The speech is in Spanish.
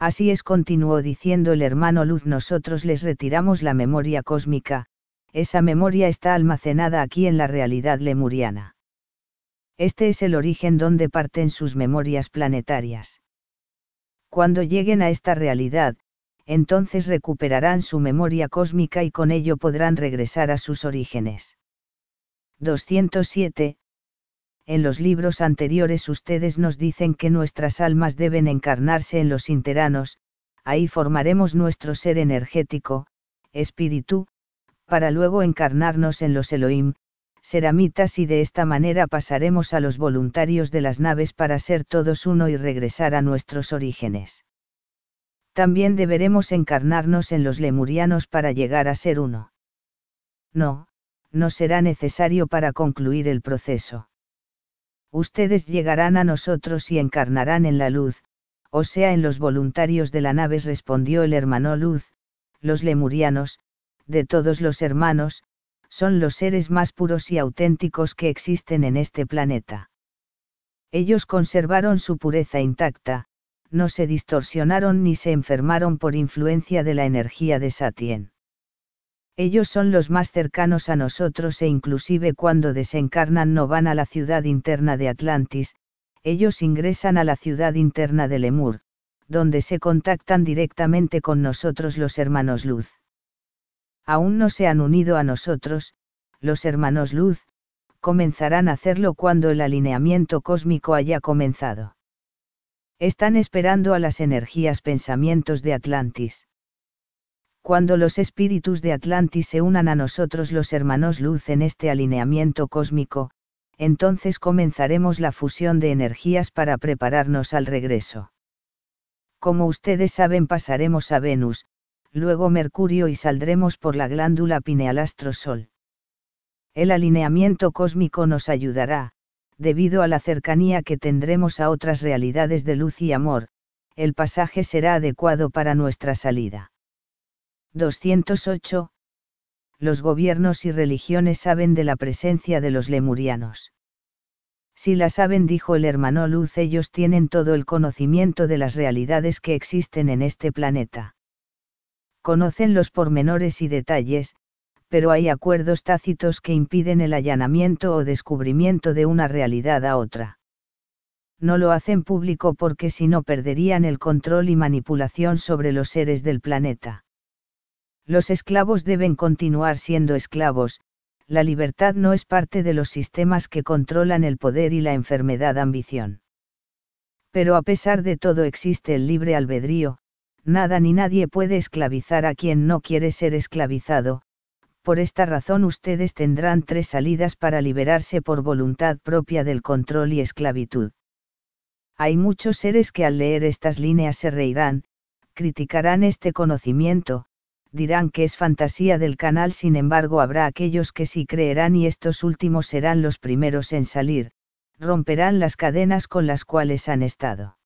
Así es, continuó diciendo el hermano Luz, nosotros les retiramos la memoria cósmica, esa memoria está almacenada aquí en la realidad lemuriana. Este es el origen donde parten sus memorias planetarias. Cuando lleguen a esta realidad, entonces recuperarán su memoria cósmica y con ello podrán regresar a sus orígenes. 207. En los libros anteriores ustedes nos dicen que nuestras almas deben encarnarse en los interanos, ahí formaremos nuestro ser energético, espíritu, para luego encarnarnos en los Elohim, seramitas, y de esta manera pasaremos a los voluntarios de las naves para ser todos uno y regresar a nuestros orígenes. También deberemos encarnarnos en los lemurianos para llegar a ser uno. No, no será necesario para concluir el proceso. Ustedes llegarán a nosotros y encarnarán en la luz, o sea en los voluntarios de la nave, respondió el hermano Luz. Los lemurianos, de todos los hermanos, son los seres más puros y auténticos que existen en este planeta. Ellos conservaron su pureza intacta, no se distorsionaron ni se enfermaron por influencia de la energía de Satien. Ellos son los más cercanos a nosotros e inclusive cuando desencarnan no van a la ciudad interna de Atlantis, ellos ingresan a la ciudad interna de Lemur, donde se contactan directamente con nosotros los hermanos Luz. Aún no se han unido a nosotros, los hermanos Luz, comenzarán a hacerlo cuando el alineamiento cósmico haya comenzado. Están esperando a las energías pensamientos de Atlantis. Cuando los espíritus de Atlantis se unan a nosotros los hermanos Luz en este alineamiento cósmico, entonces comenzaremos la fusión de energías para prepararnos al regreso. Como ustedes saben, pasaremos a Venus, luego Mercurio y saldremos por la glándula pineal astro-sol. El alineamiento cósmico nos ayudará, debido a la cercanía que tendremos a otras realidades de luz y amor, el pasaje será adecuado para nuestra salida. 208. Los gobiernos y religiones saben de la presencia de los lemurianos. Si la saben, dijo el hermano Luz, ellos tienen todo el conocimiento de las realidades que existen en este planeta. Conocen los pormenores y detalles, pero hay acuerdos tácitos que impiden el allanamiento o descubrimiento de una realidad a otra. No lo hacen público porque si no perderían el control y manipulación sobre los seres del planeta. Los esclavos deben continuar siendo esclavos, la libertad no es parte de los sistemas que controlan el poder y la enfermedad ambición. Pero a pesar de todo existe el libre albedrío, nada ni nadie puede esclavizar a quien no quiere ser esclavizado, por esta razón ustedes tendrán 3 salidas para liberarse por voluntad propia del control y esclavitud. Hay muchos seres que al leer estas líneas se reirán, criticarán este conocimiento, dirán que es fantasía del canal, sin embargo habrá aquellos que sí creerán y estos últimos serán los primeros en salir, romperán las cadenas con las cuales han estado.